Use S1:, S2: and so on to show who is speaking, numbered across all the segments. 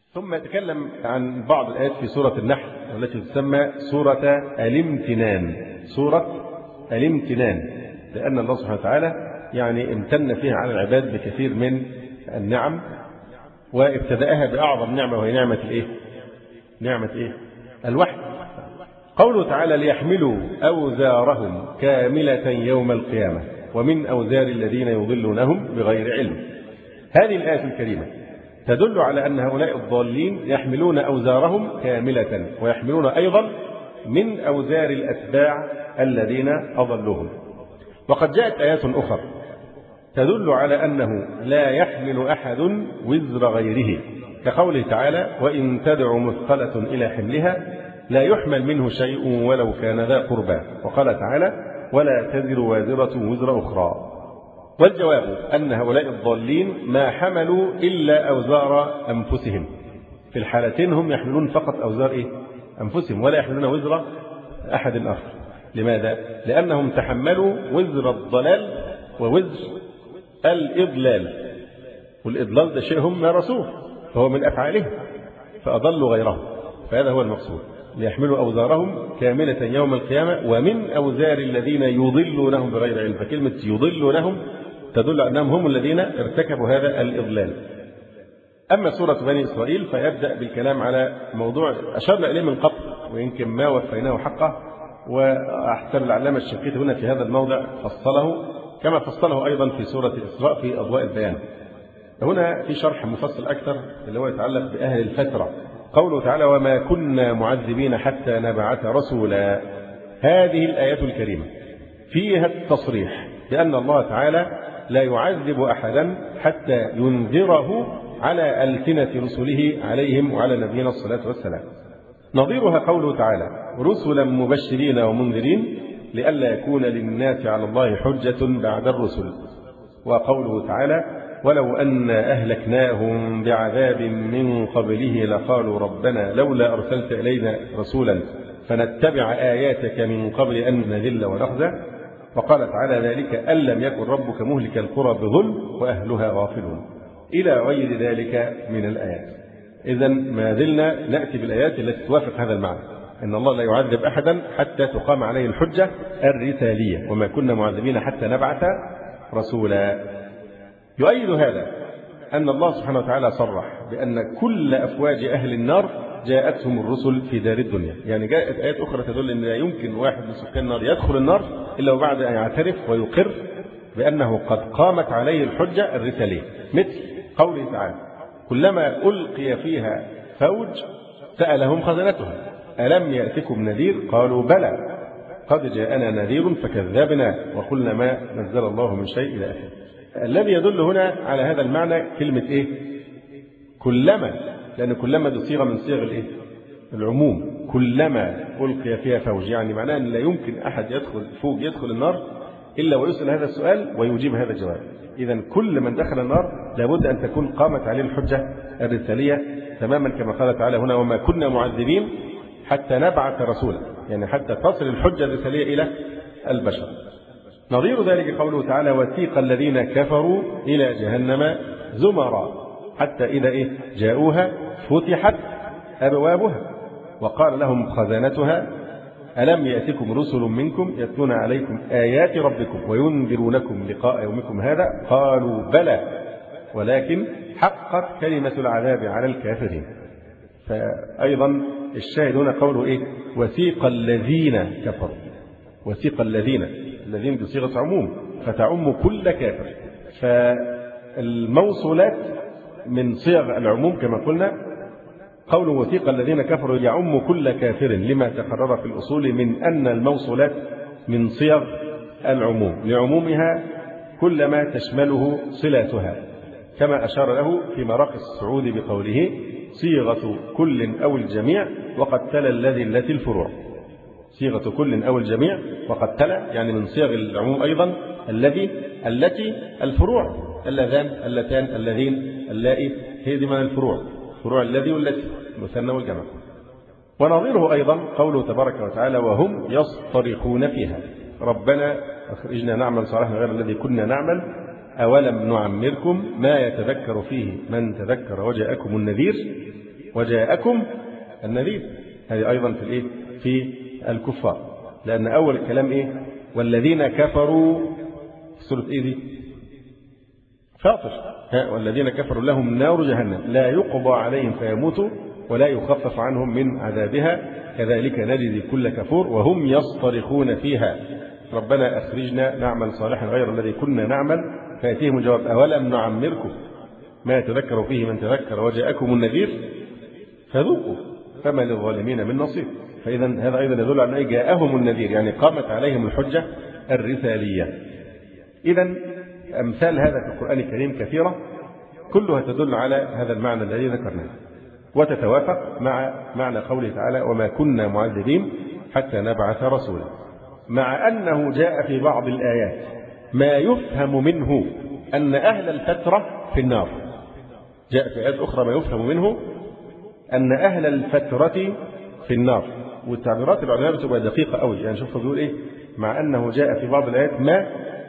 S1: ثم يتكلم عن بعض الآيات في سورة النحل والتي تسمى سورة الامتنان. سورة الامتنان لأن الله سبحانه وتعالى يعني امتن فيها على العباد بكثير من النعم، وابتدأها بأعظم نعمة وهي نعمة الإيه؟ نعمة إيه؟ الوحي. قوله تعالى ليحملوا أوزارهم كاملة يوم القيامة ومن أوزار الذين يضلونهم بغير علم. هذه الآية الكريمة تدل على أن هؤلاء الضالين يحملون أوزارهم كاملة، ويحملون أيضا من أوزار الأتباع الذين أضلوهم. وقد جاءت آيات أخرى تدل على أنه لا يحمل أحد وزر غيره، كقوله تعالى وإن تدع مثقلة إلى حملها لا يحمل منه شيء ولو كان ذا قربى. وقال تعالى ولا تزر وازرة وزر أخرى. والجواب أن هؤلاء الضالين ما حملوا إلا أوزار أنفسهم. في الحالتين هم يحملون فقط أوزار أنفسهم ولا يحملون وزر أحد آخر. لماذا؟ لأنهم تحملوا وزر الضلال ووزر الإضلال، والإضلال ده شيء هم مارسوه فهو من أفعالهم فأضلوا غيرهم. فهذا هو المقصود ليحملوا أوزارهم كاملة يوم القيامة ومن أوزار الذين يضلونهم بغير علم. فكلمة يضلونهم تدل أنهم هم الذين ارتكبوا هذا الإضلال. أما سورة بني إسرائيل فيبدأ بالكلام على موضوع أشرنا إليه من قبل ويمكن ما وفيناه حقه، وأحسن العلامة الشنقيطي هنا في هذا الموضع فصله كما فصله أيضا في سورة الإسراء في أضواء البيان. هنا في شرح مفصل أكثر اللي هو يتعلق بأهل الفترة. قوله تعالى وما كنا معذبين حتى نبعث رسولا. هذه الآية الكريمة فيها التصريح بأن الله تعالى لا يعذب أحدا حتى ينذره على ألسنة رسله عليهم وعلى نبينا الصلاة والسلام. نظيرها قوله تعالى رسلا مبشرين ومنذرين لئلا يكون للناس على الله حجة بعد الرسل. وقوله تعالى ولو أن أهلكناهم بعذاب من قبله لقالوا ربنا لولا أرسلت إلينا رسولا فنتبع آياتك من قبل أن نذل ونخزى. وقال تعالى ذلك أن لم يكن ربك مهلك القرى بظلم وأهلها غافلون إلى غير ذلك من الآيات. إذن ما زلنا نأتي بالآيات التي توافق هذا المعنى أن الله لا يعذب أحدا حتى تقام عليه الحجة الرسالية وما كنا معذبين حتى نبعث رسولا. يؤيد هذا أن الله سبحانه وتعالى صرح بأن كل أفواج أهل النار جاءتهم الرسل في دار الدنيا. يعني جاءت آيات أخرى تدل أن لا يمكن واحد من سكان النار يدخل النار إلا وبعد أن يعترف ويقر بأنه قد قامت عليه الحجة الرسالية، مثل قوله تعالى كلما ألقي فيها فوج سألهم خزنتها ألم يأتكم نذير قالوا بلى قد جاءنا نذير فكذبنا وقلنا ما نزل الله من شيء إلى آخره. الذي يدل هنا على هذا المعنى كلمة كلما، لأن كلما دي صيغة من صيغ العموم. كلما ألقي فيها فوج يعني معناه أن لا يمكن أحد يدخل النار إلا ويسأل هذا السؤال ويجيب هذا الجواب. إذن كل من دخل النار لابد أن تكون قامت عليه الحجة الرسالية تماما كما قال تعالى هنا وما كنا معذبين حتى نبعث رسولا، يعني حتى تصل الحجة الرسالية إلى البشر. نظير ذلك قوله تعالى وسيق الذين كفروا إلى جهنم زمرا حتى إذا جاءوها فتحت أبوابها وقال لهم خزانتها ألم يأتكم رسل منكم يتلون عليكم آيات ربكم وينذرونكم لقاء يومكم هذا قالوا بلى ولكن حقت كلمة العذاب على الكافرين. فأيضا الشاهد هنا قوله وسيق الذين كفروا. وسيق الذين بصيغة عموم فتعم كل كافر. فالموصولات من صيغ العموم كما قلنا قول وثيق الذين كفروا يعم كل كافر لما تقرر في الأصول من أن الموصولات من صيغ العموم لعمومها كلما تشمله صلاتها كما أشار له في مراقي السعود بقوله صيغة كل أو الجميع وقد تلا التي الفروع. صيغة كل أو الجميع وقد تلا يعني من صيغ العموم أيضا التي الفروع اللذان اللتان الذين اللائي هي دي من الفروع فروع الذي والتي المثنى والجمع. ونظيره أيضا قوله تبارك وتعالى وهم يصطرخون فيها ربنا أخرجنا نعمل صالحا غير الذي كنا نعمل أولم نعمركم ما يتذكر فيه من تذكر وجاءكم النذير وجاءكم النذير. هذه أيضا في الإيه؟ في الكفار، لأن أول الكلام إيه؟ والذين كفروا سورة إيه دي؟ فاطر. والذين كفروا لهم نار جهنم لا يقضى عليهم فيموتوا ولا يخفف عنهم من عذابها كذلك نجزي كل كفور وهم يصطرخون فيها ربنا أخرجنا نعمل صالحا غير الذي كنا نعمل فيأتيهم الجواب أولم نعمركم ما يتذكر فيه من تذكر وجاءكم النذير فذوقوا فما للظالمين من نصير. فإذا هذا أيضا يدل على أن جاءهم النذير، يعني قامت عليهم الحجة الرسالية. إذا أمثال هذا في القرآن الكريم كثيرة كلها تدل على هذا المعنى الذي ذكرناه، وتتوافق مع معنى قوله تعالى وما كنا معذبين حتى نبعث رسولا، مع أنه جاء في بعض الآيات ما يفهم منه أن أهل الفترة في النار. جاء في آيات أخرى ما يفهم منه أن أهل الفترة في النار، والتعبيرات العلماء بتبقى دقيقة قوي. يعني شوفوا بيقول إيه، مع أنه جاء في بعض الآيات ما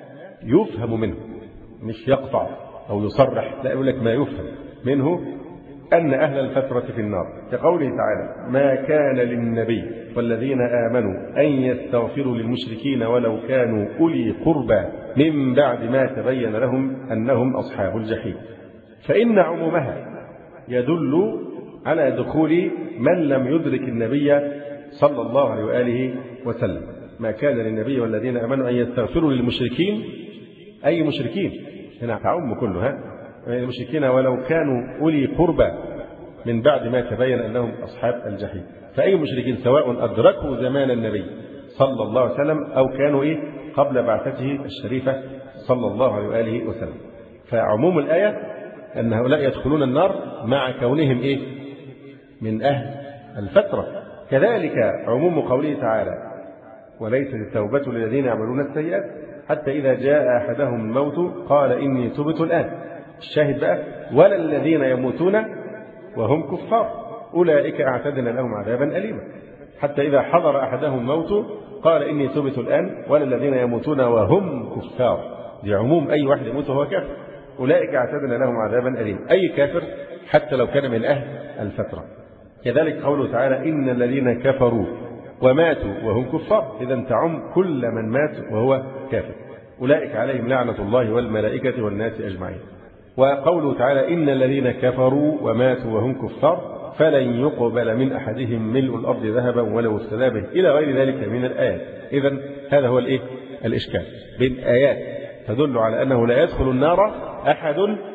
S1: يفهم منه، مش يقطع أو يصرح، لا يقول لك ما يفهم منه أن أهل الفترة في النار، كقوله تعالى ما كان للنبي والذين آمنوا أن يستغفروا للمشركين ولو كانوا أولي قربى من بعد ما تبين لهم أنهم أصحاب الجحيم. فإن عمومها يدل على دخول من لم يدرك النبي صلى الله عليه وآله وسلم. ما كان للنبي والذين آمنوا أن يستغفروا للمشركين، أي مشركين هنا تعم كله المشركين ولو كانوا أولي قربى من بعد ما تبين أنهم أصحاب الجحيم. فأي مشركين سواء أدركوا زمان النبي صلى الله عليه وسلم أو كانوا قبل بعثته الشريفة صلى الله عليه وآله وسلم. فعموم الآية أن هؤلاء يدخلون النار مع كونهم من أهل الفترة. كذلك عموم قوله تعالى وليست التوبة للذين يعملون السيئات حتى إذا جاء أحدهم الموت قال إني تبت الآن. الشاهد بقى ولا الذين يموتون وهم كفار أولئك أعتدنا لهم عذابا أليما. حتى إذا حضر أحدهم الموت قال إني تبت الآن ولا الذين يموتون وهم كفار، دي عموم أي واحد يموت وهو كافر، أولئك أعتدنا لهم عذابا أليما، أي كافر حتى لو كان من أهل الفترة. كذلك قوله تعالى إن الذين كفروا وماتوا وهم كفار، إذا تعم كل من مات وهو كافر، أولئك عليهم لعنة الله والملائكة والناس أجمعين. وقوله تعالى إن الذين كفروا وماتوا وهم كفار فلن يقبل من أحدهم ملء الأرض ذهبا ولو افتدى به إلى غير ذلك من الآيات. إذا هذا هو الإشكال بين آيات تدل على أنه لا يدخل النار أحد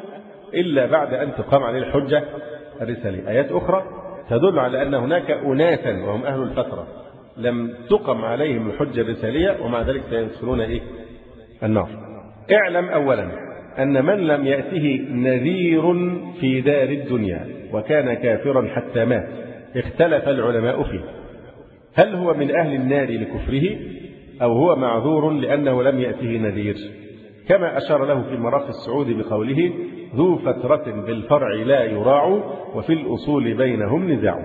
S1: إلا بعد أن تقام عليه الحجة الرسالية، آيات أخرى تدل على أن هناك أناسا وهم أهل الفترة لم تقم عليهم الحجة الرسالية ومع ذلك سيدخلون النار. اعلم أولا أن من لم يأته نذير في دار الدنيا وكان كافرا حتى مات اختلف العلماء فيه، هل هو من أهل النار لكفره أو هو معذور لأنه لم يأته نذير، كما أشار له في مراف السعود بقوله ذو فترة بالفرع لا يراع وفي الأصول بينهم نزاع.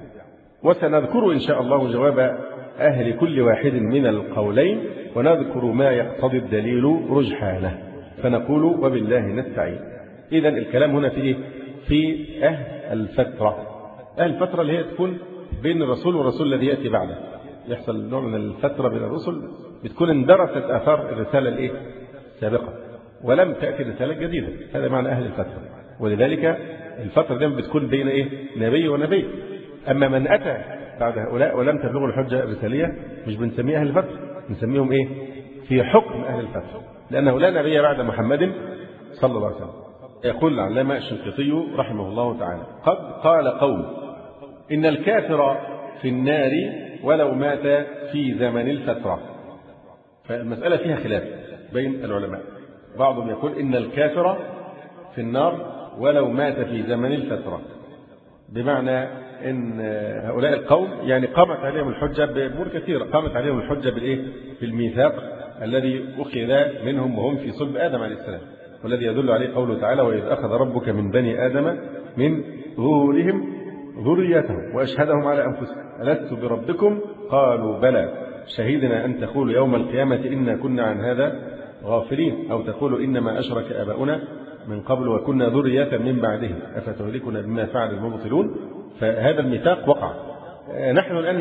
S1: وسنذكر إن شاء الله جواب أهل كل واحد من القولين ونذكر ما يقتضي الدليل رجحانه فنقول وبالله نستعين. إذن الكلام هنا في أهل الفترة. أهل الفترة اللي هي تكون بين الرسول والرسول الذي يأتي بعده، يحصل نوع من الفترة بين الرسل، بتكون اندرست آثار الرسالة السابقة ولم تأتي رسالة جديدة، هذا معنى أهل الفترة. ولذلك الفترة دي بتكون بين نبي ونبي. أما من أتى بعد هؤلاء ولم تبلغ الحجة الرسالية مش بنسميه أهل الفترة، بنسميهم في حكم أهل الفترة، لأنه لا نبي بعد محمد صلى الله عليه وسلم. يقول العلامة الشنقيطي رحمه الله تعالى قد قال قوم إن الكافر في النار ولو مات في زمن الفترة. فالمسألة فيها خلاف بين العلماء، بعضهم يقول إن الكافر في النار ولو مات في زمن الفترة، بمعنى إن هؤلاء القوم قامت عليهم الحجة بأمور كثيرة، قامت عليهم الحجة بالميثاق الذي أخذ منهم وهم في صلب آدم عليه السلام، والذي يدل عليه قوله تعالى وإذ أخذ ربك من بني آدم من ظهورهم ذريتهم وأشهدهم على أنفسهم ألست بربكم قالوا بلى شهدنا أن تقولوا يوم القيامة إنا كنا عن هذا غافلين أو تقولوا إنما أشرك آباؤنا من قبل وكنا ذرية من بعدهم أفتهلكنا بما فعل المبطلون. فهذا الميثاق وقع. نحن الآن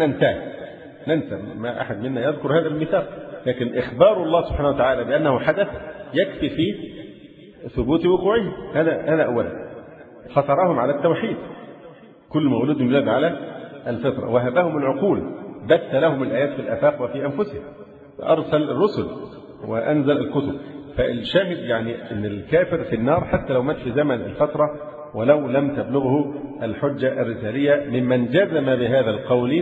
S1: ننسى ما أحد منا يذكر هذا الميثاق، لكن إخبار الله سبحانه وتعالى بأنه حدث يكفي في ثبوت وقوعه. هذا أولا. فطرهم على التوحيد، كل مولود يولد على الفطرة، وهبهم العقول، بث لهم الآيات في الآفاق وفي أنفسهم، أرسل الرسل وأنزل الكتب. فالشاهد يعني أن الكافر في النار حتى لو مات في زمن الفترة ولو لم تبلغه الحجة الرسالية، ممن جزم بهذا القول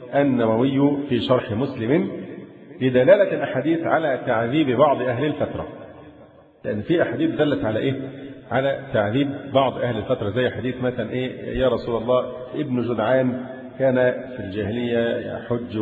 S1: النووي في شرح مسلم لدلالة الأحاديث على تعذيب بعض أهل الفترة. لأن في أحاديث دلت على إيه؟ على تعذيب بعض أهل الفترة، زي حديث مثلا إيه؟ يا رسول الله ابن جدعان كان في الجاهلية يحج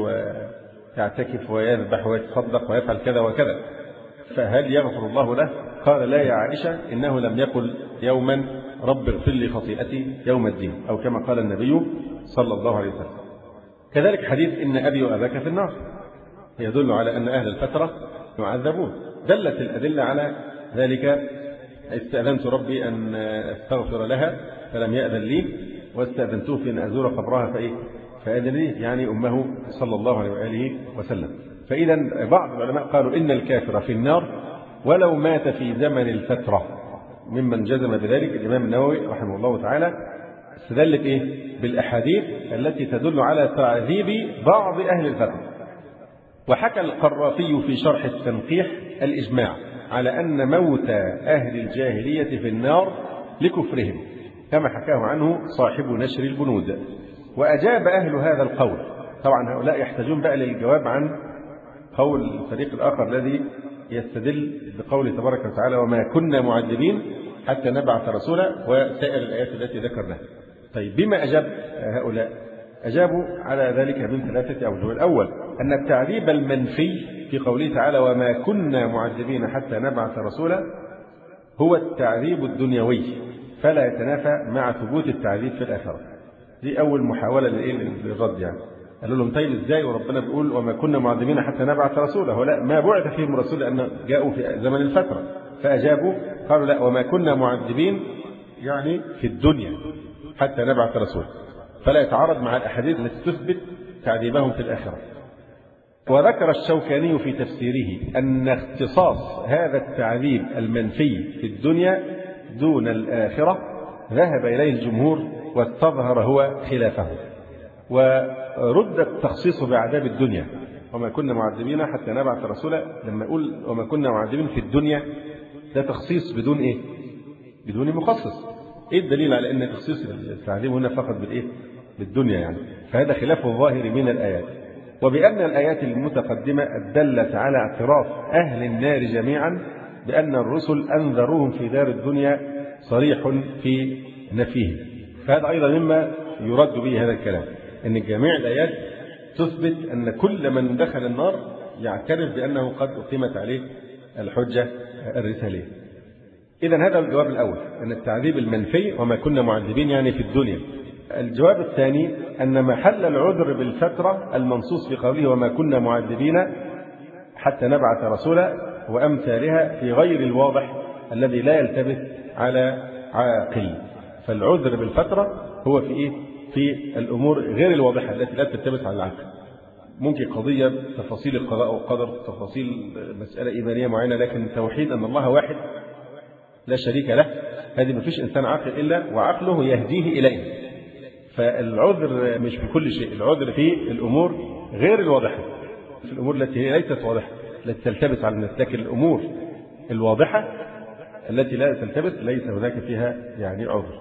S1: ويعتكف ويذبح ويتصدق ويفعل كذا وكذا، فهل يغفر الله له؟ قال لا يا عائشة، إنه لم يقل يوما رب اغفر لي خطيئتي يوم الدين، أو كما قال النبي صلى الله عليه وسلم. كذلك حديث إن أبي وأباك في النار يدل على أن أهل الفترة يعذبون. دلت الأدلة على ذلك. استأذنت ربي أن أستغفر لها فلم يأذن لي، واستأذنته في أن أزور قبرها فأذن لي، يعني أمه صلى الله عليه وآله وسلم. فإذا بعض العلماء قالوا إن الكافر في النار ولو مات في زمن الفترة، ممن جزم بذلك الإمام النووي رحمه الله تعالى. استدلت بالأحاديث التي تدل على تعذيب بعض أهل الفترة. وحكى القرافي في شرح التنقيح الإجماع على أن موت أهل الجاهلية في النار لكفرهم، كما حكاه عنه صاحب نشر البنود. وأجاب أهل هذا القول. طبعا هؤلاء يحتاجون بقى للجواب عن قول الفريق الآخر الذي يستدل بقوله تبارك وتعالى وما كنا معذبين حتى نبعث رسولا، وسائر الآيات التي ذكرناها. طيب بما أجاب هؤلاء؟ أجابوا على ذلك من ثلاثة أوجه. الأول أن التعذيب المنفي في قوله تعالى وما كنا معذبين حتى نبعث رسولا هو التعذيب الدنيوي، فلا يتنافى مع ثبوت التعذيب في الآخرة. دي أول محاولة للرد. يعني قالوا لهم طيب إزاي وربنا بيقول وما كنا معذبين حتى نبعث رسولا؟ هو لا، ما بعث فيهم رسول لأن جاءوا في زمن الفترة. فأجابوا قالوا لا، وما كنا معذبين يعني في الدنيا حتى نبعث رسولا، فلا يتعارض مع الأحاديث التي تثبت تعذيبهم في الآخرة. وذكر الشوكاني في تفسيره أن اختصاص هذا التعذيب المنفي في الدنيا دون الآخرة ذهب إليه الجمهور، واستظهر هو خلافه. ورد التخصيص بعذاب الدنيا وما كنا معذبين حتى نبعث رسولا، لما يقول وما كنا معذبين في الدنيا ده تخصيص بدون بدون مخصص. الدليل على أن تخصيص التعذيب هنا فقط بالدنيا يعني؟ فهذا خلاف الظاهر من الآيات. وبأن الآيات المتقدمة دلت على اعتراف أهل النار جميعا بأن الرسل أنذروهم في دار الدنيا صريح في نفيه. فهذا أيضا مما يرد به هذا الكلام، أن جميع الآيات تثبت أن كل من دخل النار يعترف بأنه قد أقيمت عليه الحجة الرسالية. إذن هذا الجواب الأول، أن التعذيب المنفي وما كنا معذبين يعني في الدنيا. الجواب الثاني أن محل العذر بالفترة المنصوص في قوله وما كنا معذبين حتى نبعث رسولا وأمثالها في غير الواضح الذي لا يلتبس على عاقل. فالعذر بالفترة هو في الأمور غير الواضحة التي لا تلتبس على العقل. ممكن قضية تفاصيل القضاء والقدر، تفاصيل مسألة إيمانية معينة، لكن توحيد أن الله واحد لا شريك له، هذه ما فيش إنسان عاقل إلا وعقله يهديه إليه. فالعذر مش في كل شيء، العذر في الأمور غير الواضحة، في الأمور التي هي ليست واضحة التي تلتبس على الناس. لكن الأمور الواضحة التي لا تلتبس ليس هناك فيها عذر.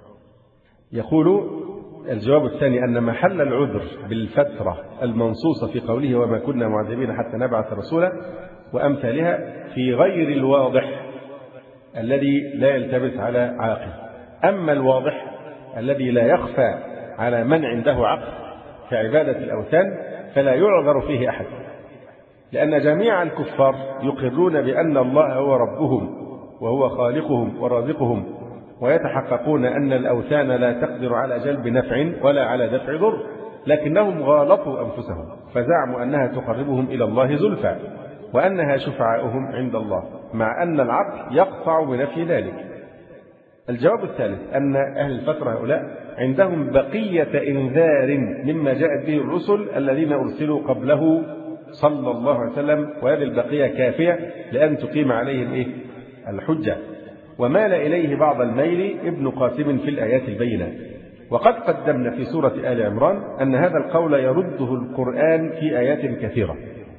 S1: يقول الجواب الثاني أن محل العذر بالفترة المنصوصة في قوله وما كنا معذبين حتى نبعث رسولا وأمثالها في غير الواضح الذي لا يلتبس على عاقل. أما الواضح الذي لا يخفى على من عنده عقل كعبادة الأوثان فلا يعذر فيه أحد، لأن جميع الكفار يقرون بأن الله هو ربهم وهو خالقهم ورازقهم، ويتحققون أن الأوثان لا تقدر على جلب نفع ولا على دفع ضر، لكنهم غالطوا أنفسهم فزعموا أنها تقربهم إلى الله زلفى وأنها شفعاؤهم عند الله، مع أن العقل يقطع بنفي ذلك. الجواب الثالث أن أهل الفترة هؤلاء عندهم بقية إنذار مما جاءت به الرسل الذين أرسلوا قبله صلى الله عليه وسلم، وهذه البقية كافية لأن تقيم عليهم الحجة. ومال إليه بعض الميل ابن قاسم في الآيات البينات. وقد قدمنا في سورة آل عمران أن هذا القول يرده القرآن في آيات كثيرة.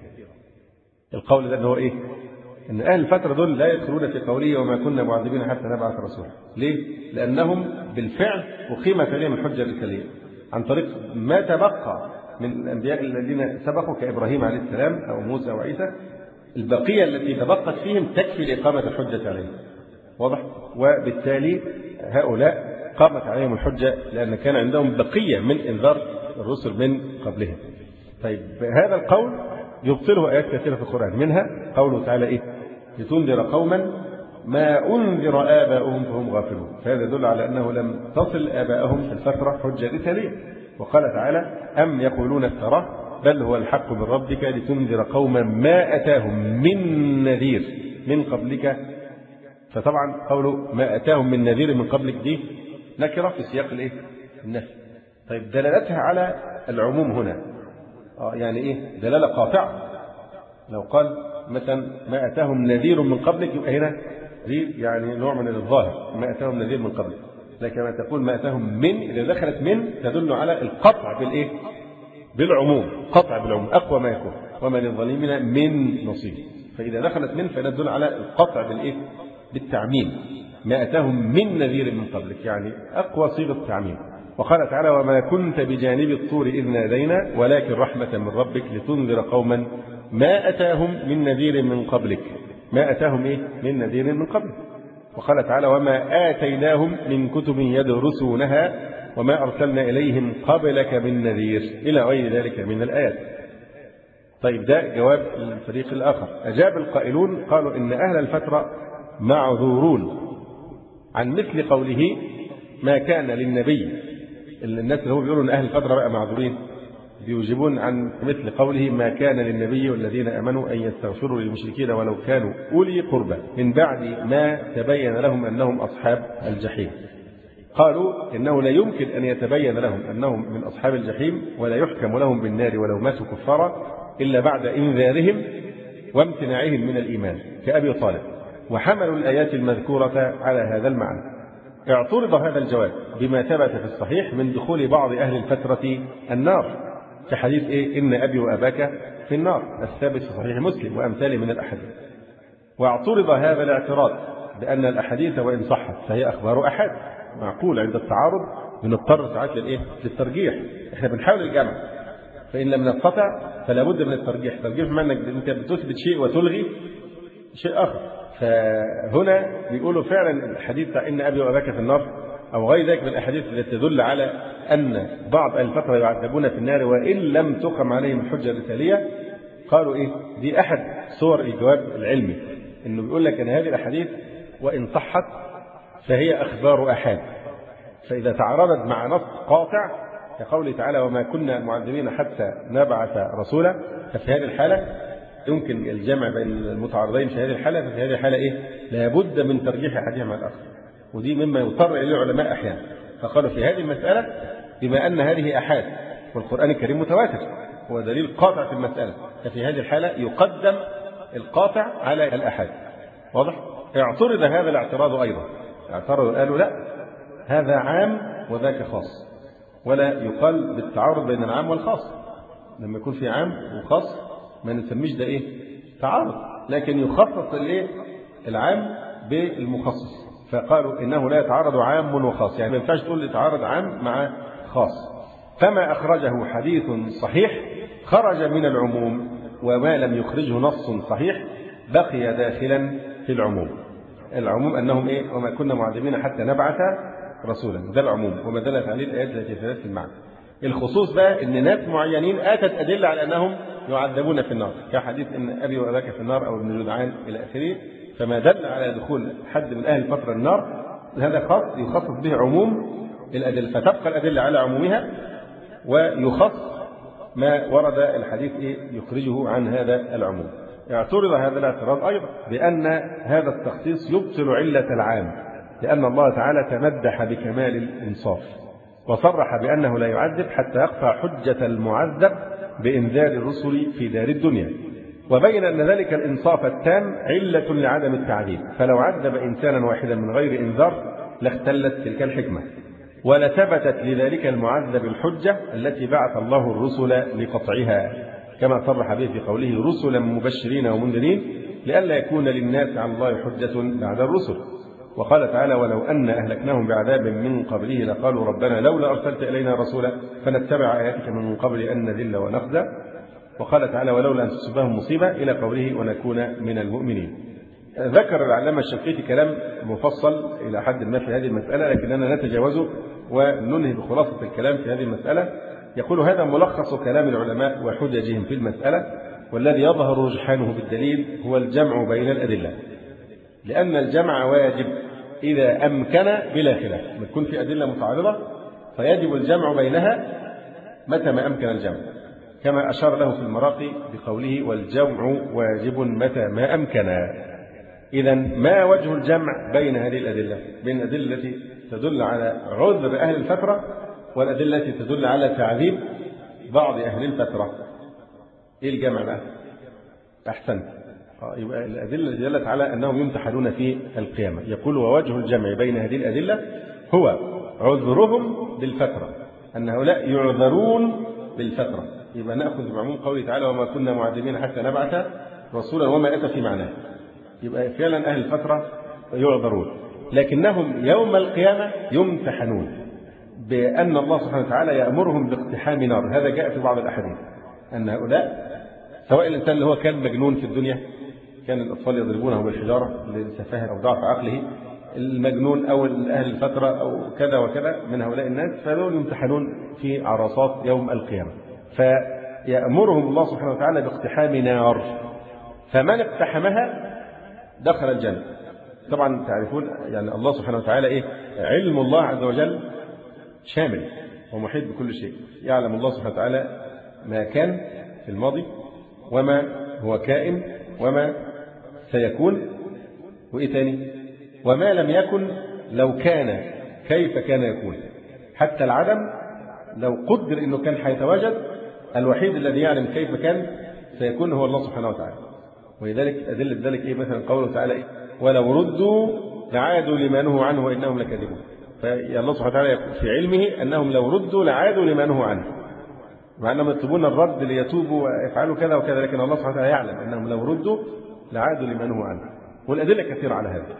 S1: القول ده هو إن أهل الفترة دول لا يدخلون في قوله وما كنا معذبين حتى نبعث رسولا. ليه؟ لأنهم بالفعل أقيمت عليهم الحجة الرسالية عن طريق ما تبقى من الأنبياء الذين سبقوا كإبراهيم عليه السلام أو موسى وعيسى. البقية التي تبقت فيهم تكفي لإقامة الحجة عليهم. واضح؟ وبالتالي هؤلاء قامت عليهم الحجة لأن كان عندهم بقية من إنذار الرسل من قبلهم. طيب هذا القول يبطله آيات كثيرة في القرآن، منها قوله تعالى لتنذر قوما ما أنذر آباؤهم فهم غافلون. فهذا يدل على أنه لم تصل آباءهم في الفترة حجة رسالية. وقال تعالى أم يقولون افتراه بل هو الحق من ربك لتنذر قوما ما أتاهم من نذير من قبلك. فطبعا قوله ما أتاهم من نذير من قبلك دي نكرة في سياق النفي. طيب دلالتها على العموم هنا يعني دلالة قاطعة. لو قال مثلا ما أتاهم نذير من قبلك يبقى هنا دي يعني نوع من الظاهر ما أتاهم نذير من قبلك. لكن ما تقول ما أتاهم من إذا دخلت من تدل على القطع بالعموم. قطع بالعموم أقوى ما يكون وما للظالمين من نصيب. فإذا دخلت من فندل على القطع بالتعميم. ما أتاهم من نذير من قبلك يعني أقوى صيغة التعميم. وقال تعالى وما كنت بجانب الطور إذ نادينا ولكن رحمة من ربك لتنذر قوما ما أتاهم من نذير من قبلك. ما أتاهم من نذير من قبلك. وقال تعالى وما آتيناهم من كتب يدرسونها وما أرسلنا إليهم قبلك من نذير إلى غير ذلك من الآيات. طيب ده جواب الفريق الآخر. أجاب القائلون قالوا إن أهل الفترة معذورون عن مثل قوله ما كان للنبي. الناس اللي هو بيقولوا ان اهل الفتره بقى معذورين بيوجبون عن مثل قوله ما كان للنبي والذين امنوا ان يستغفروا للمشركين ولو كانوا اولي قربى من بعد ما تبين لهم انهم اصحاب الجحيم. قالوا انه لا يمكن ان يتبين لهم انهم من اصحاب الجحيم ولا يحكم لهم بالنار ولو ماتوا كفارا الا بعد انذارهم وامتناعهم من الايمان كابي طالب. وحملوا الآيات المذكورة على هذا المعنى. اعترض هذا الجواب بما ثبت في الصحيح من دخول بعض أهل الفترة النار كحديث إن أبي وأباك في النار الثابت في صحيح مسلم وأمثاله من الأحاديث. واعترض هذا الاعتراض بأن الأحاديث وإن صحت فهي أخبار أحاد معقول عند التعارض بنضطر ساعات للترجيح. احنا بنحاول الجمع فإن لم نستطع فلا بد من الترجيح. الترجيح بمعنى أنك بتثبت شيء وتلغي شيء آخر. فهنا بيقولوا فعلا الحديث بتاع إن أبي وأباك في النار أو غير ذلك من الأحاديث التي تدل على أن بعض أهل الفترة يعذبون في النار وإن لم تقم عليهم الحجة الرسالية. قالوا دي أحد صور الجواب العلمي إنه بيقول لك أن هذه الأحاديث وإن صحت فهي أخبار أحاد. فإذا تعارضت مع نص قاطع كقوله تعالى وما كنا معذبين حتى نبعث رسولا ففي هذه الحالة يمكن الجمع بين المتعارضين في هذه الحالة. ففي هذه الحالة لابد من ترجيح أحدهما مع الآخر. ودي مما يضطر إليه العلماء أحيانا. فقالوا في هذه المسألة بما أن هذه أحاد والقرآن الكريم متواتر هو دليل قاطع في المسألة ففي هذه الحالة يقدم القاطع على الأحاد. واضح؟ اعترض هذا الاعتراض أيضا. اعترضوا قالوا لا هذا عام وذاك خاص ولا يقال بالتعارض بين العام والخاص. لما يكون في عام وخاص ما نسميش ده تعارض لكن يخصص العام بالمخصص. فقالوا إنه لا يتعارض عام وخاص يعني ما ينفعش تقول يتعارض عام مع خاص. فما أخرجه حديث صحيح خرج من العموم وما لم يخرجه نص صحيح بقي داخلا في العموم. العموم أنهم وما كنا معذبين حتى نبعث رسولا ده العموم وما دلت عليه الآيات التي في نفس المعنى. الخصوص بقى إن ناس معينين آتت أدلة على أنهم يعذبون في النار كحديث إن أبي وأباك في النار أو ابن جدعان إلى آخره. فما دل على دخول حد من أهل الفترة النار هذا خاص يخصص به عموم الأدلة فتبقى الأدلة على عمومها ويخص ما ورد الحديث يخرجه عن هذا العموم. اعترض هذا الاعتراض أيضا بأن هذا التخصيص يبطل علة العام لأن الله تعالى تمدح بكمال الإنصاف وصرح بأنه لا يعذب حتى يقطع حجة المعذب بإنذار الرسل في دار الدنيا، وبين أن ذلك الإنصاف التام علة لعدم التعذيب، فلو عذب إنسانا واحدا من غير إنذار لاختلت تلك الحكمة، ولثبتت لذلك المعذب الحجة التي بعث الله الرسل لقطعها، كما صرح به في قوله رسلا مبشرين ومنذرين لئلا يكون للناس على الله حجة بعد الرسل. وقال تعالى ولو أن أهلكناهم بعذاب من قبله لقالوا ربنا لولا أرسلت إلينا رسولا فنتبع آياتك من قبل أن نذل ونخزى. وقال تعالى ولولا أن تصيبهم مصيبة إلى قوله ونكون من المؤمنين. ذكر العلامة الشنقيطي كلام مفصل إلى حد ما في هذه المسألة، لكننا نتجاوزه وننهي بخلاصة الكلام في هذه المسألة. يقول هذا ملخص كلام العلماء وحججهم في المسألة، والذي يظهر رجحانه بالدليل هو الجمع بين الأدلة، لأن الجمع واجب إذا أمكن بلا خلاف. لما تكون في أدلة متعارضة فيجب الجمع بينها متى ما أمكن الجمع، كما أشار له في المراقي بقوله والجمع واجب متى ما أمكن. إذا ما وجه الجمع بين هذه الأدلة، بين الأدلة التي تدل على عذر أهل الفترة والأدلة التي تدل على تعذيب بعض أهل الفترة؟ إيه الجمع بقى؟ أحسنت. يبقى الأدلة التي دلت على أنهم يمتحنون في القيامة. يقول ووجه الجمع بين هذه الأدلة هو عذرهم بالفترة، أن هؤلاء يعذرون بالفترة. يبقى نأخذ بعموم قوله تعالى وما كنا معذبين حتى نبعث رسولا وما أتى في معناه. يبقى فعلا أهل الفترة يعذرون، لكنهم يوم القيامة يمتحنون بأن الله سبحانه وتعالى يأمرهم باقتحام نار. هذا جاء في بعض الأحاديث أن هؤلاء سواء الإنسان اللي هو كان مجنون في الدنيا، كان الأطفال يضربونه بالحجارة لسفاهة أو ضعف عقله، المجنون أو أهل الفترة أو كذا وكذا من هؤلاء الناس، فدول يمتحنون في عرصات يوم القيامة، فيأمرهم الله سبحانه وتعالى باقتحام نار، فمن اقتحمها دخل الجنة. طبعا تعرفون يعني الله سبحانه وتعالى إيه؟ علم الله عز وجل شامل ومحيط بكل شيء. يعلم الله سبحانه وتعالى ما كان في الماضي وما هو كائن وما سيكون، وإيه تاني؟ وما لم يكن لو كان كيف كان يكون. حتى العدم لو قدر إنه كان حيتواجد، الوحيد الذي يعلم كيف كان سيكون هو الله سبحانه وتعالى. ولذلك أدلة ذلك إيه؟ مثلا قوله تعالى إيه؟ ولو ردوا لعادوا لما نهوا عنه وإنهم لكاذبون. فالله سبحانه وتعالى يقول في علمه أنهم لو ردوا لعادوا لما نهوا عنه، مع أنهم يطلبون الرد ليتوبوا ويفعلوا كذا وكذا، لكن الله سبحانه وتعالى يعلم أنهم لو ردوا لعادوا لما نهوا عنه. والأدلة كثيرة على هذا.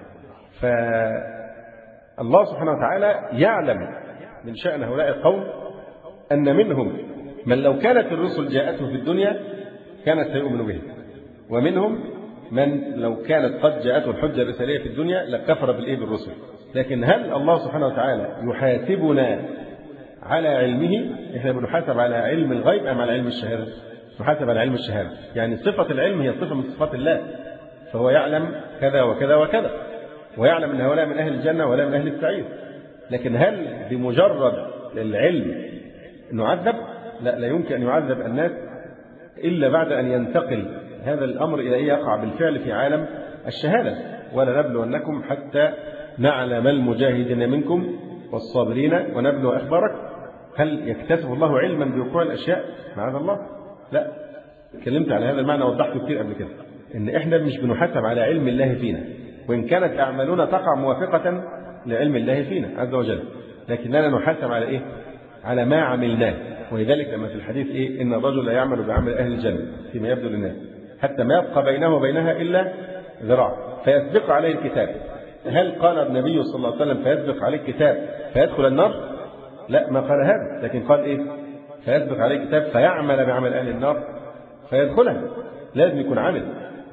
S1: فالله سبحانه وتعالى يعلم من شأن هؤلاء القوم أن منهم من لو كانت الرسل جاءته في الدنيا كانت سيؤمن به، ومنهم من لو كانت قد جاءته الحجة الرسالية في الدنيا لكفر بالرسل. لكن هل الله سبحانه وتعالى يحاسبنا على علمه؟ احنا بنحاسب على علم الغيب أم على علم الشهادة؟ نحاسب على علم الشهادة، يعني صفة العلم هي صفة من صفات الله، فهو يعلم كذا وكذا وكذا، ويعلم أن هؤلاء من أهل الجنة ولا من أهل السعير. لكن هل بمجرد العلم نعذب؟ لا يمكن أن يعذب الناس إلا بعد أن ينتقل هذا الأمر إلى أن يقع بالفعل في عالم الشهادة. ولنبلونكم حتى نعلم المجاهدين منكم والصابرين ونبلو أخبارك. هل يكتسب الله علما بوقوع الأشياء؟ معاذ الله، لا. اتكلمت على هذا المعنى وضحته كتير قبل كده، إن إحنا مش بنحاسب على علم الله فينا، وإن كانت أعمالنا تقع موافقة لعلم الله فينا عز وجل، لكننا نحاسب على إيه؟ على ما عملناه. ولذلك لما في الحديث إيه؟ إن الرجل لا يعمل بعمل أهل الجنة فيما يبدو للناس حتى ما يبقى بينه وبينها إلا ذراع فيسبق عليه الكتاب. هل قال النبي صلى الله عليه وسلم فيسبق عليه الكتاب فيدخل النار؟ لا، ما قال هذا، لكن قال إيه؟ فيسبق عليه الكتاب فيعمل بعمل أهل النار فيدخلها. لازم يكون عامل.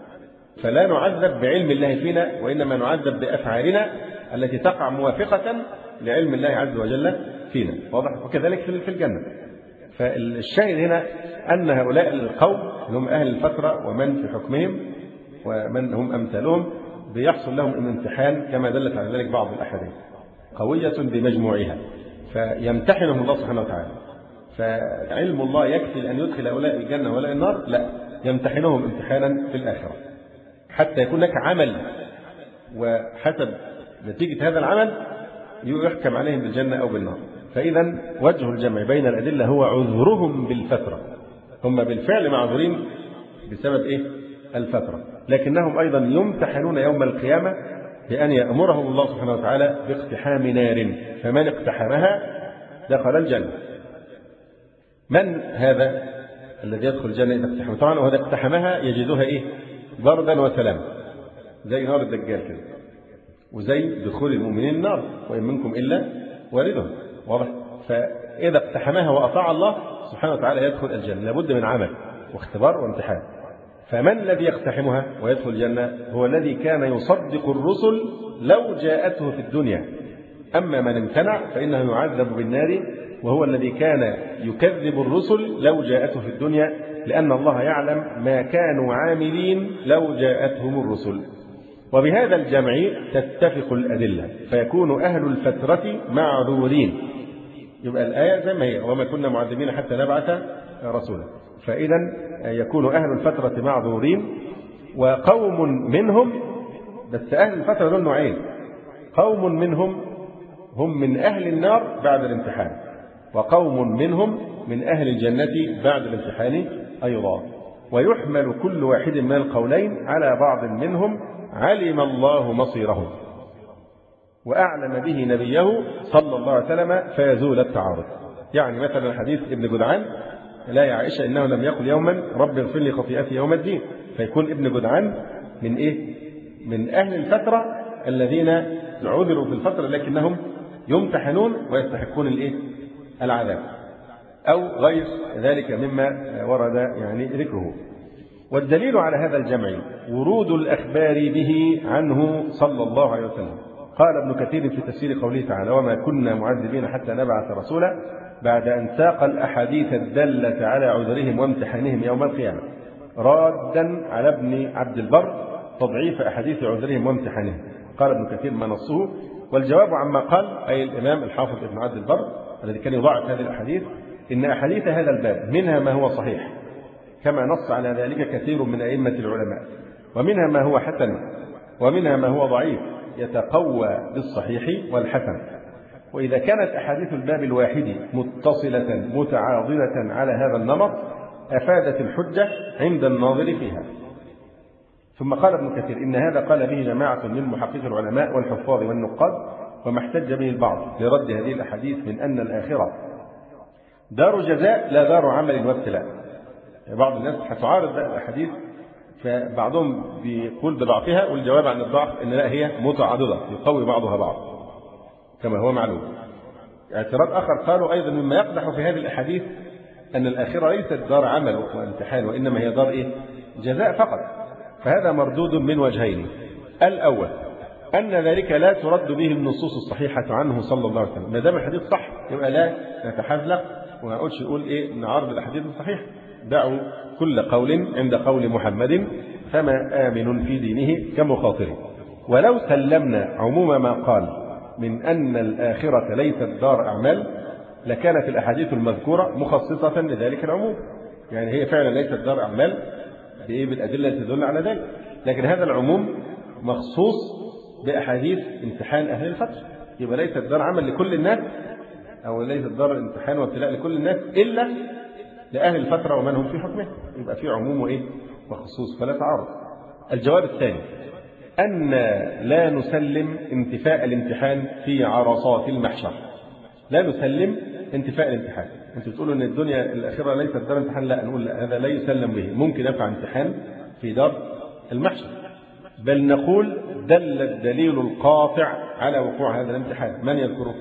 S1: فلا نعذب بعلم الله فينا، وإنما نعذب بأفعالنا التي تقع موافقة لعلم الله عز وجل فينا. واضح؟ وكذلك في الجنة. فالشاهد هنا أن هؤلاء القوم هم أهل الفترة ومن في حكمهم ومن هم أمثالهم بيحصل لهم امتحان كما دلت على ذلك بعض الأحاديث قوية بمجموعها، فيمتحنهم الله سبحانه وتعالى. فعلم الله يكفي أن يدخل هؤلاء الجنة ولا النار؟ لا، يمتحنهم امتحانا في الآخرة حتى يكون لك عمل، وحسب نتيجة هذا العمل يحكم عليهم بالجنة أو بالنار. فإذا وجه الجمع بين الأدلة هو عذرهم بالفترة، هم بالفعل معذورين بسبب الفترة، لكنهم أيضا يمتحنون يوم القيامة بأن يأمرهم الله سبحانه وتعالى باقتحام نار، فمن اقتحمها دخل الجنة. من هذا الذي يدخل الجنة إذا اقتحمها؟ طبعا وهذا اقتحمها يجدها بردا وسلاما، زي نار الدجال كده، وزي دخول المؤمنين النار، وإن منكم إلا واردها، واضح؟ فإذا اقتحمها وأطاع الله سبحانه وتعالى يدخل الجنة، لابد من عمل واختبار وامتحان. فمن الذي يقتحمها ويدخل الجنة؟ هو الذي كان يصدق الرسل لو جاءته في الدنيا، أما من امتنع فإنه يعذب بالنار، وهو الذي كان يكذب الرسل لو جاءته في الدنيا، لأن الله يعلم ما كانوا عاملين لو جاءتهم الرسل. وبهذا الجمع تتفق الأدلة، فيكون أهل الفترة معذورين. يبقى الآية زي ما هي، وما كنا معذبين حتى نبعث رسولا. فإذا يكون أهل الفترة معذورين، وقوم منهم، بس أهل الفترة دول نوعين، قوم منهم هم من أهل النار بعد الامتحان، وقوم منهم من أهل الجنة بعد الامتحان أيضا. ويحمل كل واحد من القولين على بعض منهم علم الله مصيرهم وأعلم به نبيه صلى الله عليه وسلم فيزول التعارض. يعني مثلا حديث ابن جدعان: لا يا عائشة إنه لم يقل يوما رب اغفر لي خطيئتي يوم الدين، فيكون ابن جدعان من من أهل الفترة الذين عذروا في الفترة لكنهم يمتحنون ويستحقون العذاب، أو غير ذلك مما ورد ذكره. والدليل على هذا الجمع ورود الأخبار به عنه صلى الله عليه وسلم. قال ابن كثير في تفسير قوله تعالى: وما كنا معذبين حتى نبعث رسولا، بعد أن ساق الأحاديث الدالة على عذرهم وامتحانهم يوم القيامة، رادا على ابن عبد البر تضعيف أحاديث عذرهم وامتحانهم. قال ابن كثير: ما نصه. والجواب عما قال أي الإمام الحافظ ابن عبد البر الذي كان يضاعف هذه الأحاديث، إن أحاديث هذا الباب منها ما هو صحيح كما نص على ذلك كثير من أئمة العلماء، ومنها ما هو حسن، ومنها ما هو ضعيف يتقوى بالصحيح والحسن. وإذا كانت أحاديث الباب الواحد متصلة متعاضدة على هذا النمط أفادت الحجة عند الناظر فيها. ثم قال ابن كثير: إن هذا قال به جماعة من محقق العلماء والحفاظ والنقاد، وما احتج به البعض لرد هذه الأحاديث من أن الآخرة دار جزاء لا دار عمل وابتلاء. بعض الناس هتعارض الأحاديث، فبعضهم بيقول بضعفها، والجواب عن الضعف إن لا، هي متعاضدة يقوي بعضها بعض كما هو معلوم. اعتراض آخر قالوا أيضا مما يقدح في هذه الأحاديث أن الآخرة ليست دار عمل وامتحان، وإنما هي دار جزاء فقط. فهذا مردود من وجهين: الأول أن ذلك لا ترد به النصوص الصحيحة عنه صلى الله عليه وسلم، ما دام الحديث صح يبقى لا نتحزلق وما نقولش نقول نعارض الأحاديث الصحيحة. دعوا كل قول عند قول محمد، فما آمن في دينه كمخاطره. ولو سلمنا عموم ما قال من أن الآخرة ليست دار أعمال لكانت الأحاديث المذكورة مخصصة لذلك العموم، يعني هي فعلا ليست دار أعمال بالأدلة التي تدل على ذلك، لكن هذا العموم مخصوص بأحاديث امتحان أهل الفترة، يبقى ليست دار عمل لكل الناس، أو ليست دار امتحان وابتلاء لكل الناس إلا لأهل الفترة ومن هم في حكمه، يبقى في عموم وخصوص فلا تعارض. الجواب الثاني أن لا نسلم انتفاء الامتحان في عرصات المحشر. لا نسلم انتفاء الامتحان. أنتم بتقولوا أن الدنيا الآخرة ليست دار امتحان، لا، نقول لا، هذا لا يسلم به. ممكن يقع امتحان في دار المحشر، بل نقول دل الدليل القاطع على وقوع هذا الامتحان. من يذكره؟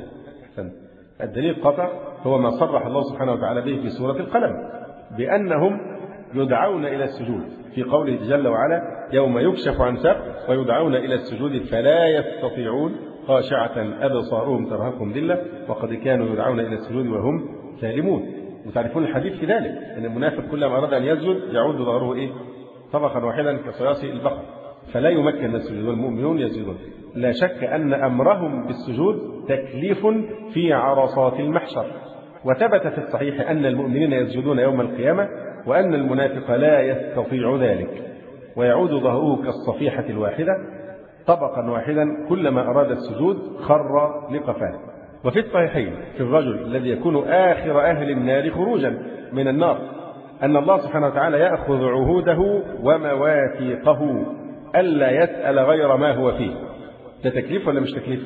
S1: الدليل القاطع هو ما صرح الله سبحانه وتعالى به في سورة القلم بأنهم يدعون إلى السجود، في قوله جل وعلا: يوم يكشف عن ساق ويدعون إلى السجود فلا يستطيعون خاشعة أبصارهم ترهقهم ذلة وقد كانوا يدعون إلى السجود وهم سالمون. وتعرفون الحديث في ذلك أن المنافق كلما أراد أن يسجد يعود ظهره طبقا واحدا كصياص البقر فلا يمكن السجود، والمؤمنون يسجدون. لا شك أن أمرهم بالسجود تكليف في عرصات المحشر. وثبت في الصحيح أن المؤمنين يسجدون يوم القيامة، وأن المنافق لا يستطيع ذلك، ويعود ظهره كالصفيحة الواحدة طبقا واحدا، كلما أراد السجود خر لقفاه. وفي الصحيحين في الرجل الذي يكون آخر أهل النار خروجا من النار أن الله سبحانه وتعالى يأخذ عهوده ومواثيقه ألا يسأل غير ما هو فيه. ده تكليف ولا مش تكليف؟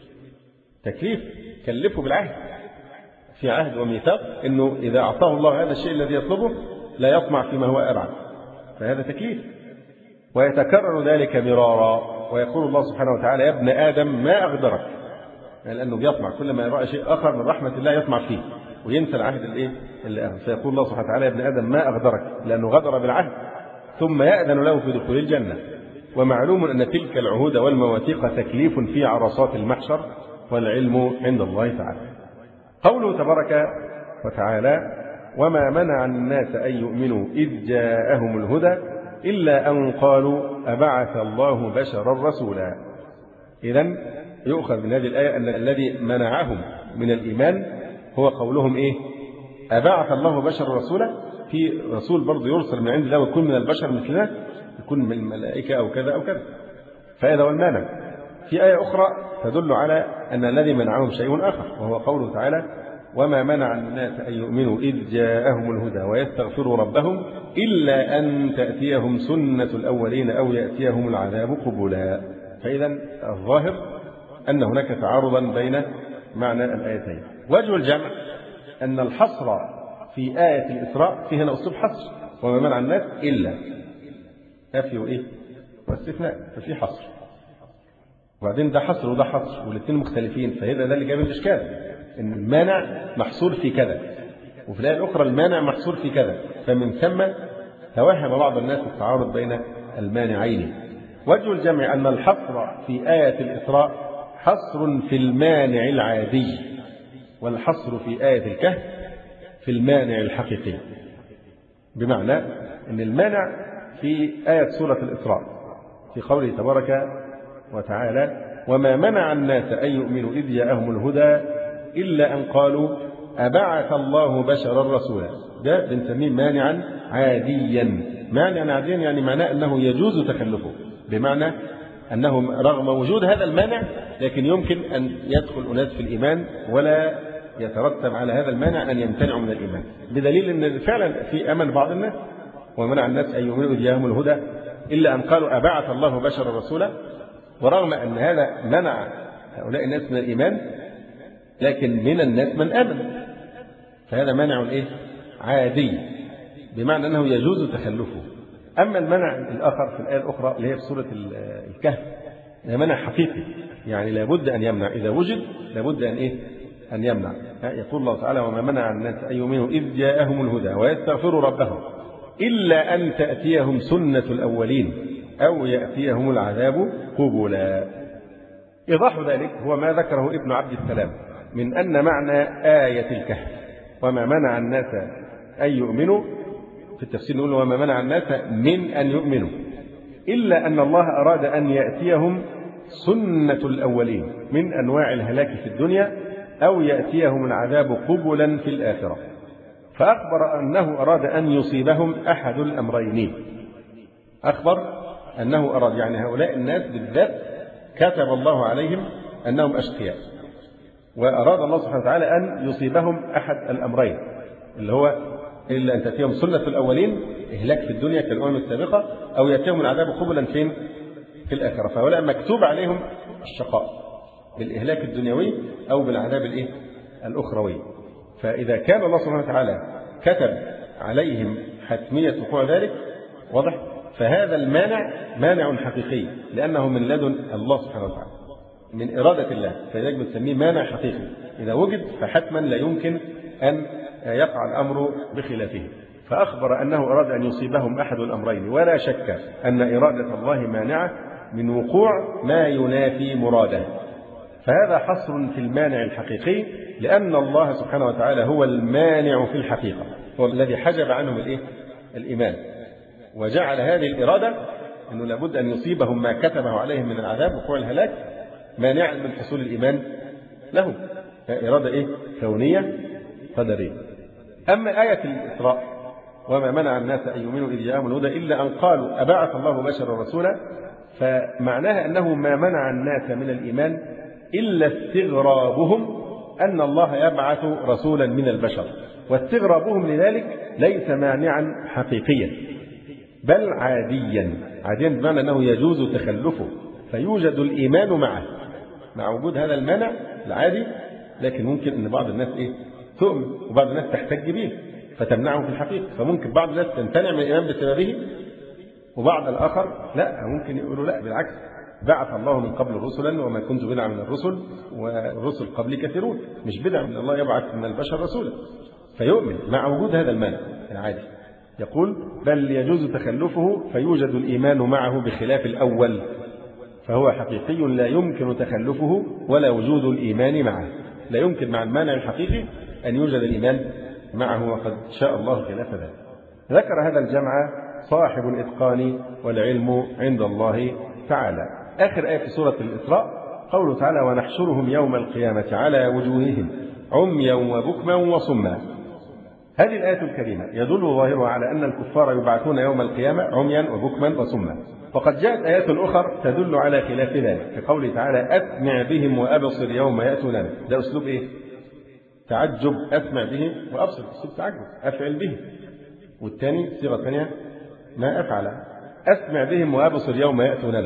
S1: تكليف، كلفه بالعهد، في عهد وميثاق أنه إذا أعطاه الله هذا الشيء الذي يطلبه لا يطمع فيما هو أبعد، فهذا تكليف. ويتكرر ذلك مرارا، ويقول الله سبحانه وتعالى: يا ابن آدم ما أغدرك، يعني لأنه بيطمع كل ما يرى شيء آخر من رحمة الله يطمع فيه وينسى العهد اللي أخذ. فيقول الله سبحانه وتعالى: يا ابن آدم ما أغدرك، لأنه غدر بالعهد، ثم يأذن له في دخول الجنة. ومعلوم أن تلك العهود والمواثيق تكليف في عرصات المحشر، والعلم عند الله تعالى. قوله تبارك وتعالى: وما منع الناس أن يؤمنوا إذ جاءهم الهدى إلا أن قالوا أبعث الله بشرا رسولا. إذن يؤخذ من هذه الآية أن الذي منعهم من الإيمان هو قولهم إيه؟ أبعث الله بشرا رسولا. في رسول برضه يرسل من عند الله ويكون من البشر مثلنا، يكون من الملائكة أو كذا أو كذا، فهذا هو المانع. في آية أخرى تدل على أن الذي منعهم شيء آخر، وهو قوله تعالى: وما منع الناس أن يؤمنوا إذ جاءهم الهدى ويستغفروا ربهم إلا أن تأتيهم سنة الأولين أو يأتيهم العذاب قبلا. فإذا الظاهر أن هناك تعارضا بين معنى الآيتين. وجه الجمع أن الحصر في آية الإسراء في هنا أسلوب حصر، وما منع الناس إلا نفي إيه؟ واستثناء، ففي حصر. وبعدين ده حصر وده حصر والاثنين مختلفين، فهذا ده اللي جاب الإشكال، إن المانع محصور في كذا وفي الآية الأخرى المانع محصور في كذا، فمن ثم توهم بعض الناس التعارض بين المانعين. وجه الجمع أن الحصر في آية الإسراء حصر في المانع العادي، والحصر في آية الكهف في المانع الحقيقي. بمعنى أن المانع في آية سورة الإسراء في قوله تبارك وتعالى: وما منع الناس أن يؤمنوا إذ جاءهم الهدى إلا أن قالوا أبعث الله بشرا رسولا. ده بنسميه مانعا عاديا. مانعا عاديا يعني معناه أنه يجوز تكلفه، بمعنى أنه رغم وجود هذا المانع لكن يمكن أن يدخل أناس في الإيمان ولا يترتب على هذا المانع أن يمتنعوا من الإيمان، بدليل أن فعلا في أمن بعض الناس. ومنع الناس أن يؤمنوا إذ جاءهم الهدى إلا أن قالوا أبعث الله بشرا رسولا. ورغم أن هذا منع هؤلاء الناس من الإيمان لكن من الناس من آمن، فهذا منع عادي، بمعنى أنه يجوز تخلفه. أما المنع الآخر في الآية الأخرى اللي هي في سورة الكهف ده منع حقيقي، يعني لابد أن يمنع، إذا وجد لابد أن يمنع. يقول الله تعالى: وما منع الناس أن يؤمنوا إذ جاءهم الهدى ويستغفروا ربهم إلا أن تأتيهم سنة الأولين أو يأتيهم العذاب قبلا. إيضاح ذلك هو ما ذكره ابن عبد السلام من أن معنى آية الكهف وما منع الناس أن يؤمنوا، في التفسير نقول وما منع الناس من أن يؤمنوا إلا أن الله أراد أن يأتيهم سنة الأولين من أنواع الهلاك في الدنيا أو يأتيهم العذاب قبلا في الآخرة. فأخبر أنه أراد أن يصيبهم أحد الأمرين. أخبر أنه أراد، يعني هؤلاء الناس بالذات كتب الله عليهم أنهم أشقياء، وأراد الله سبحانه وتعالى أن يصيبهم أحد الأمرين اللي هو إلا أن تأتيهم سنة الأولين، إهلاك في الدنيا كالأمم السابقة، أو يأتيهم العذاب قبلا فين؟ في الآخرة. فهؤلاء مكتوب عليهم الشقاء بالإهلاك الدنيوي أو بالعذاب الأخروي. فإذا كان الله سبحانه وتعالى كتب عليهم حتمية وقوع ذلك واضح، فهذا المانع مانع حقيقي لأنه من لدن الله سبحانه وتعالى من إرادة الله، فلذلك بنسميه مانع حقيقي. إذا وجد فحتما لا يمكن أن يقع الأمر بخلافه. فأخبر أنه أراد أن يصيبهم أحد الأمرين، ولا شك أن إرادة الله مانعة من وقوع ما ينافي مراده. فهذا حصر في المانع الحقيقي، لأن الله سبحانه وتعالى هو المانع في الحقيقة، هو الذي حجب عنهم الإيمان، وجعل هذه الإرادة أنه لابد أن يصيبهم ما كتبه عليهم من العذاب وقوع الهلاك مانعا من حصول الإيمان لهم. إرادة كونية قدرية. أما آية الإسراء وما منع الناس أن يؤمنوا إذ جاءهم الهدى إلا أن قالوا أبعث الله بشرا رسولا، فمعناها أنه ما منع الناس من الإيمان إلا استغرابهم أن الله يبعث رسولا من البشر، واستغرابهم لذلك ليس مانعا حقيقيا بل عاديا بمعنى أنه يجوز تخلفه فيوجد الإيمان معه مع وجود هذا المانع العادي، لكن ممكن أن بعض الناس تؤمن وبعض الناس تحتج به فتمنعه في الحقيقة، فممكن بعض الناس تمتنع من الإيمان بسببه وبعض الآخر لا، ممكن يقولوا لا بالعكس، بعث الله من قبل رسلا وما كنت بدعا من الرسل والرسل قبل كثيرون، مش بدعا من الله يبعث من البشر رسولا، فيؤمن مع وجود هذا المانع العادي. يقول بل يجوز تخلفه فيوجد الإيمان معه بخلاف الأول، فهو حقيقي لا يمكن تخلفه ولا وجود الإيمان معه، لا يمكن مع المانع الحقيقي أن يوجد الإيمان معه، وقد شاء الله خلاف ذلك. ذكر هذا الجمع صاحب الإتقان والعلم عند الله تعالى. آخر آية في سورة الإسراء قوله تعالى ونحشرهم يوم القيامة على وجوههم عميا وبكما وصما. هذه الآية الكريمة يدل ظاهرها على أن الكفار يبعثون يوم القيامة عميا وبكما وصما، وقد جاءت آيات أخرى تدل على خلاف ذلك، كقوله تعالى أسمع بهم وأبصر يوم يأتوننا. ده أسلوب تعجب، أسمع بهم وأبصر، أسلوب تعجب، أفعل به. والثاني صيغة ثانية ما أفعل، أسمع بهم وأبصر يوم يأتوننا،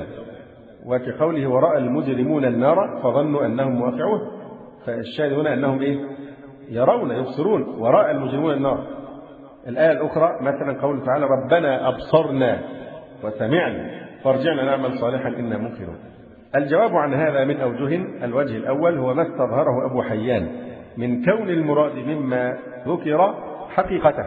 S1: وكقوله ورأى المجرمون النار فظنوا أنهم واقعون. فالشاهد هنا أنهم يرون يبصرون، ورأى المجرمون النار. الآية الأخرى مثلا قوله تعالى ربنا أبصرنا وسمعنا فارجعنا نعمل صالحا إنا موقنون. الجواب عن هذا من أوجه. الوجه الأول هو ما استظهره أبو حيان من كون المراد مما ذكر حقيقته،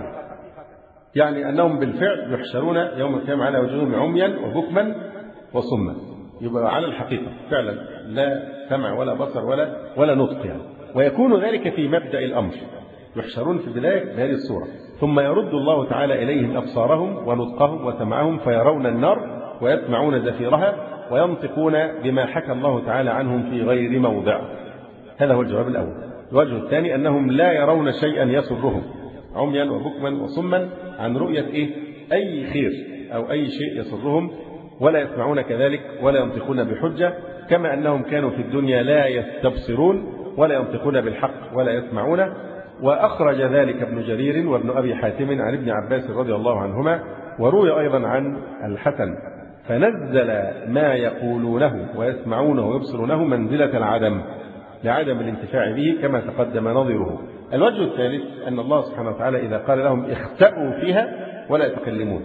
S1: يعني أنهم بالفعل يحشرون يوم القيامة على وجوههم عميا وبكما وصما، يبقى على الحقيقة فعلا لا سمع ولا بصر ولا نطق ويكون ذلك في مبدأ الأمر، يحشرون في البداية بهذه الصورة، ثم يرد الله تعالى إليهم أبصارهم ونطقهم وسمعهم فيرون النار ويسمعون زفيرها وينطقون بما حكى الله تعالى عنهم في غير موضع. هذا هو الجواب الأول. الوجه الثاني أنهم لا يرون شيئا يسرهم عميا وبكما وصما عن رؤية أي خير أو أي شيء يسرهم، ولا يسمعون كذلك ولا ينطقون بحجة، كما أنهم كانوا في الدنيا لا يستبصرون ولا ينطقون بالحق ولا يسمعون. وأخرج ذلك ابن جرير وابن أبي حاتم عن ابن عباس رضي الله عنهما، وروي أيضا عن الحسن، فنزل ما يقولونه ويسمعونه ويبصرونه منزلة العدم لعدم الانتفاع به كما تقدم نظيره. الوجه الثالث أن الله سبحانه وتعالى إذا قال لهم اختأوا فيها ولا يتكلمون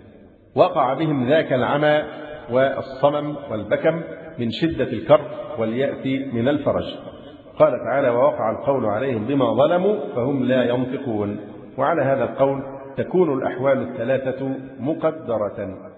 S1: وقع بهم ذاك العمى والصمم والبكم من شدة الكرب واليأس من الفرج. قال تعالى ووقع القول عليهم بما ظلموا فهم لا ينطقون. وعلى هذا القول تكون الأحوال الثلاثة مقدرة.